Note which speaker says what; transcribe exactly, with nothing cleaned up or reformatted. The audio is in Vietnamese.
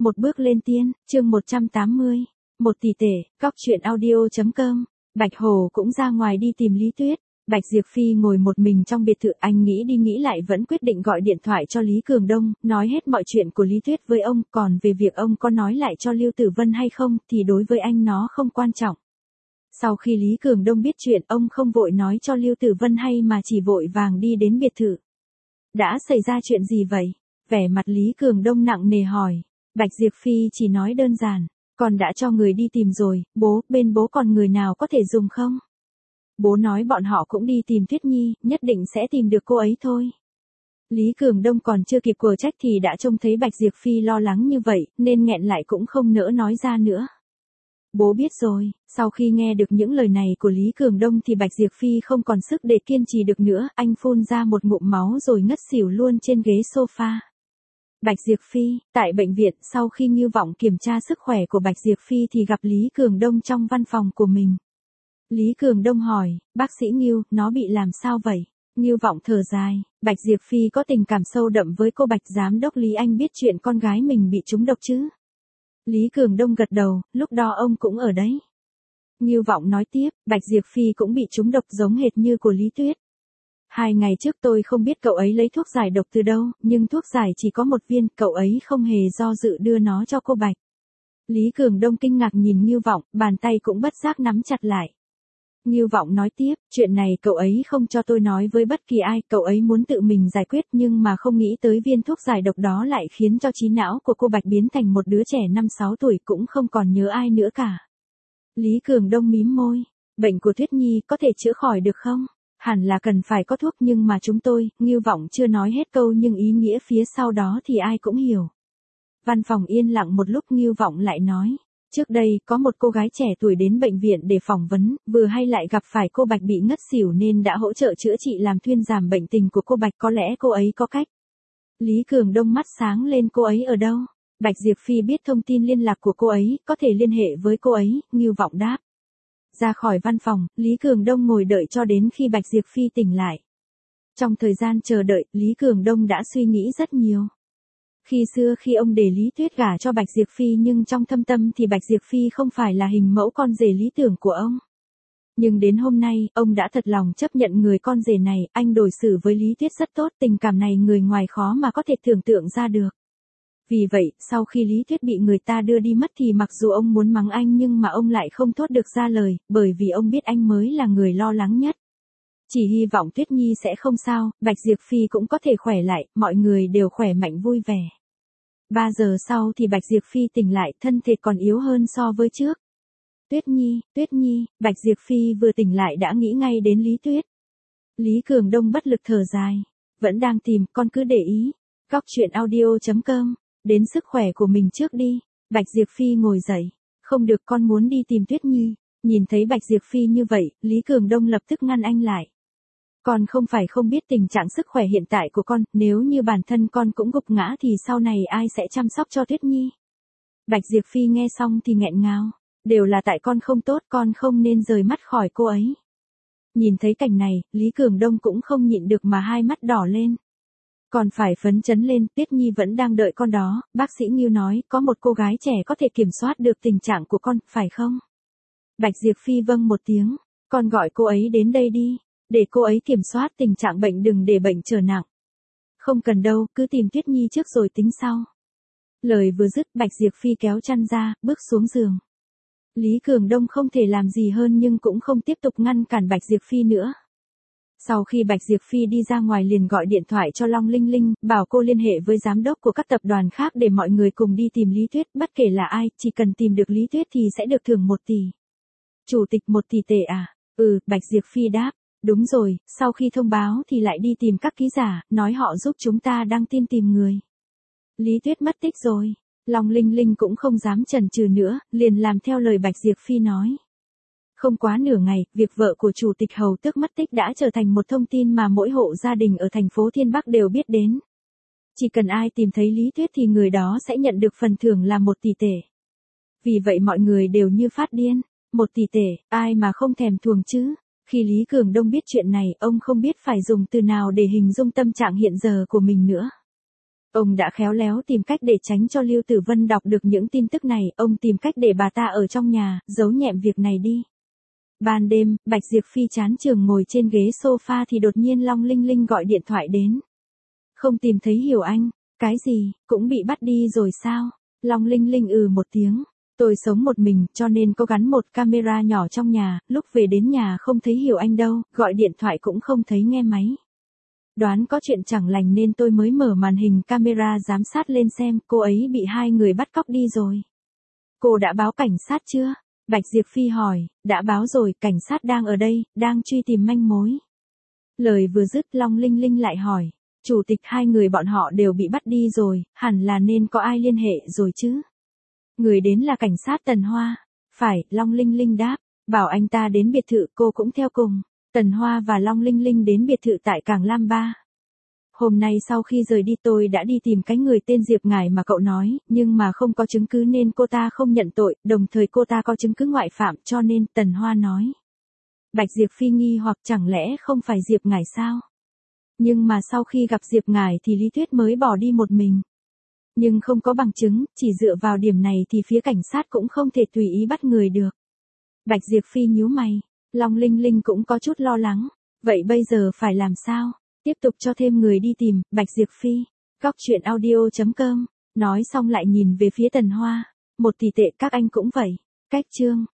Speaker 1: Một bước lên tiên, chương một trăm tám mươi. Một tỷ tể, góc truyện audio chấm com. Bạch Hồ cũng ra ngoài đi tìm Lý Tuyết. Bạch Diệp Phi ngồi một mình trong biệt thự, anh nghĩ đi nghĩ lại vẫn quyết định gọi điện thoại cho Lý Cường Đông, nói hết mọi chuyện của Lý Tuyết với ông, còn về việc ông có nói lại cho Lưu Tử Vân hay không thì đối với anh nó không quan trọng. Sau khi Lý Cường Đông biết chuyện, ông không vội nói cho Lưu Tử Vân hay mà chỉ vội vàng đi đến biệt thự. Đã xảy ra chuyện gì vậy? Vẻ mặt Lý Cường Đông nặng nề hỏi. Bạch Diệp Phi chỉ nói đơn giản, con đã cho người đi tìm rồi, bố, bên bố còn người nào có thể dùng không? Bố nói bọn họ cũng đi tìm Tuyết Nhi, nhất định sẽ tìm được cô ấy thôi. Lý Cường Đông còn chưa kịp quở trách thì đã trông thấy Bạch Diệp Phi lo lắng như vậy, nên nghẹn lại cũng không nỡ nói ra nữa. Bố biết rồi. Sau khi nghe được những lời này của Lý Cường Đông thì Bạch Diệp Phi không còn sức để kiên trì được nữa, anh phun ra một ngụm máu rồi ngất xỉu luôn trên ghế sofa. Bạch Diệp Phi, tại bệnh viện, sau khi Ngưu Vọng kiểm tra sức khỏe của Bạch Diệp Phi thì gặp Lý Cường Đông trong văn phòng của mình. Lý Cường Đông hỏi, bác sĩ Ngưu, nó bị làm sao vậy? Ngưu Vọng thở dài, Bạch Diệp Phi có tình cảm sâu đậm với cô Bạch giám đốc Lý, anh biết chuyện con gái mình bị trúng độc chứ? Lý Cường Đông gật đầu, lúc đó ông cũng ở đấy. Ngưu Vọng nói tiếp, Bạch Diệp Phi cũng bị trúng độc giống hệt như của Lý Tuyết. Hai ngày trước tôi không biết cậu ấy lấy thuốc giải độc từ đâu, nhưng thuốc giải chỉ có một viên, cậu ấy không hề do dự đưa nó cho cô Bạch. Lý Cường Đông kinh ngạc nhìn Ngưu Vọng, bàn tay cũng bất giác nắm chặt lại. Ngưu Vọng nói tiếp, chuyện này cậu ấy không cho tôi nói với bất kỳ ai, cậu ấy muốn tự mình giải quyết nhưng mà không nghĩ tới viên thuốc giải độc đó lại khiến cho trí não của cô Bạch biến thành một đứa trẻ năm sáu tuổi cũng không còn nhớ ai nữa cả. Lý Cường Đông mím môi, bệnh của Tuyết Nhi có thể chữa khỏi được không? Hẳn là cần phải có thuốc nhưng mà chúng tôi, Ngưu Vọng chưa nói hết câu nhưng ý nghĩa phía sau đó thì ai cũng hiểu. Văn phòng yên lặng một lúc, Ngưu Vọng lại nói. Trước đây, có một cô gái trẻ tuổi đến bệnh viện để phỏng vấn, vừa hay lại gặp phải cô Bạch bị ngất xỉu nên đã hỗ trợ chữa trị làm thuyên giảm bệnh tình của cô Bạch, có lẽ cô ấy có cách. Lý Cường Đông mắt sáng lên, cô ấy ở đâu? Bạch Diệp Phi biết thông tin liên lạc của cô ấy, có thể liên hệ với cô ấy, Ngưu Vọng đáp. Ra khỏi văn phòng, Lý Cường Đông ngồi đợi cho đến khi Bạch Diệp Phi tỉnh lại. Trong thời gian chờ đợi, Lý Cường Đông đã suy nghĩ rất nhiều. Khi xưa khi ông để Lý Tuyết gả cho Bạch Diệp Phi nhưng trong thâm tâm thì Bạch Diệp Phi không phải là hình mẫu con rể lý tưởng của ông. Nhưng đến hôm nay, ông đã thật lòng chấp nhận người con rể này, anh đối xử với Lý Tuyết rất tốt, tình cảm này người ngoài khó mà có thể tưởng tượng ra được. Vì vậy, sau khi Lý Tuyết bị người ta đưa đi mất thì mặc dù ông muốn mắng anh nhưng mà ông lại không thốt được ra lời, bởi vì ông biết anh mới là người lo lắng nhất. Chỉ hy vọng Tuyết Nhi sẽ không sao, Bạch Diệp Phi cũng có thể khỏe lại, mọi người đều khỏe mạnh vui vẻ. Ba giờ sau thì Bạch Diệp Phi tỉnh lại, thân thể còn yếu hơn so với trước. Tuyết Nhi, Tuyết Nhi, Bạch Diệp Phi vừa tỉnh lại đã nghĩ ngay đến Lý Tuyết. Lý Cường Đông bất lực thở dài. Vẫn đang tìm, con cứ để ý. Góc truyện audio chấm com. Đến sức khỏe của mình trước đi. Bạch Diệp Phi ngồi dậy. Không được, con muốn đi tìm Tuyết Nhi. Nhìn thấy Bạch Diệp Phi như vậy, Lý Cường Đông lập tức ngăn anh lại. Con không phải không biết tình trạng sức khỏe hiện tại của con, nếu như bản thân con cũng gục ngã thì sau này ai sẽ chăm sóc cho Tuyết Nhi? Bạch Diệp Phi nghe xong thì nghẹn ngào. Đều là tại con không tốt, con không nên rời mắt khỏi cô ấy. Nhìn thấy cảnh này, Lý Cường Đông cũng không nhịn được mà hai mắt đỏ lên. Còn phải phấn chấn lên, Tuyết Nhi vẫn đang đợi con đó, bác sĩ Ngưu nói, có một cô gái trẻ có thể kiểm soát được tình trạng của con, phải không? Bạch Diệp Phi vâng một tiếng, con gọi cô ấy đến đây đi, để cô ấy kiểm soát tình trạng bệnh, đừng để bệnh trở nặng. Không cần đâu, cứ tìm Tuyết Nhi trước rồi tính sau. Lời vừa dứt, Bạch Diệp Phi kéo chăn ra, bước xuống giường. Lý Cường Đông không thể làm gì hơn nhưng cũng không tiếp tục ngăn cản Bạch Diệp Phi nữa. Sau khi Bạch Diệp Phi đi ra ngoài liền gọi điện thoại cho Long Linh Linh, bảo cô liên hệ với giám đốc của các tập đoàn khác để mọi người cùng đi tìm Lý Tuyết, bất kể là ai, chỉ cần tìm được Lý Tuyết thì sẽ được thưởng một tỷ. Chủ tịch một tỷ tệ à? Ừ, Bạch Diệp Phi đáp. Đúng rồi, sau khi thông báo thì lại đi tìm các ký giả, nói họ giúp chúng ta đăng tin tìm người. Lý Tuyết mất tích rồi. Long Linh Linh cũng không dám chần chừ nữa, liền làm theo lời Bạch Diệp Phi nói. Không quá nửa ngày, việc vợ của Chủ tịch Hầu Tước mất tích đã trở thành một thông tin mà mỗi hộ gia đình ở thành phố Thiên Bắc đều biết đến. Chỉ cần ai tìm thấy Lý Tuyết thì người đó sẽ nhận được phần thưởng là một tỷ tệ. Vì vậy mọi người đều như phát điên. Một tỷ tệ, ai mà không thèm thuồng chứ? Khi Lý Cường Đông biết chuyện này, ông không biết phải dùng từ nào để hình dung tâm trạng hiện giờ của mình nữa. Ông đã khéo léo tìm cách để tránh cho Lưu Tử Vân đọc được những tin tức này, ông tìm cách để bà ta ở trong nhà, giấu nhẹm việc này đi. Ban đêm, Bạch Diệp Phi chán chường ngồi trên ghế sofa thì đột nhiên Long Linh Linh gọi điện thoại đến. Không tìm thấy Hiểu Anh, cái gì, cũng bị bắt đi rồi sao? Long Linh Linh ừ một tiếng. Tôi sống một mình cho nên có gắn một camera nhỏ trong nhà, lúc về đến nhà không thấy Hiểu Anh đâu, gọi điện thoại cũng không thấy nghe máy. Đoán có chuyện chẳng lành nên tôi mới mở màn hình camera giám sát lên xem cô ấy bị hai người bắt cóc đi rồi. Cô đã báo cảnh sát chưa? Bạch Diệp Phi hỏi, đã báo rồi, cảnh sát đang ở đây, đang truy tìm manh mối. Lời vừa dứt Long Linh Linh lại hỏi, chủ tịch hai người bọn họ đều bị bắt đi rồi, hẳn là nên có ai liên hệ rồi chứ? Người đến là cảnh sát Tần Hoa. Phải, Long Linh Linh đáp, bảo anh ta đến biệt thự, cô cũng theo cùng. Tần Hoa và Long Linh Linh đến biệt thự tại Cảng Lam Ba. Hôm nay sau khi rời đi tôi đã đi tìm cái người tên Diệp Ngải mà cậu nói, nhưng mà không có chứng cứ nên cô ta không nhận tội, đồng thời cô ta có chứng cứ ngoại phạm cho nên, Tần Hoa nói. Bạch Diệp Phi nghi hoặc chẳng lẽ không phải Diệp Ngải sao? Nhưng mà sau khi gặp Diệp Ngải thì Lý Tuyết mới bỏ đi một mình. Nhưng không có bằng chứng, chỉ dựa vào điểm này thì phía cảnh sát cũng không thể tùy ý bắt người được. Bạch Diệp Phi nhíu mày, Long Linh Linh cũng có chút lo lắng. Vậy bây giờ phải làm sao? Tiếp tục cho thêm người đi tìm, Bạch Diệp Phi. Góc truyện audio chấm com. Nói xong lại nhìn về phía Tần Hoa. Một tỷ tệ các anh cũng vậy. Cách chương.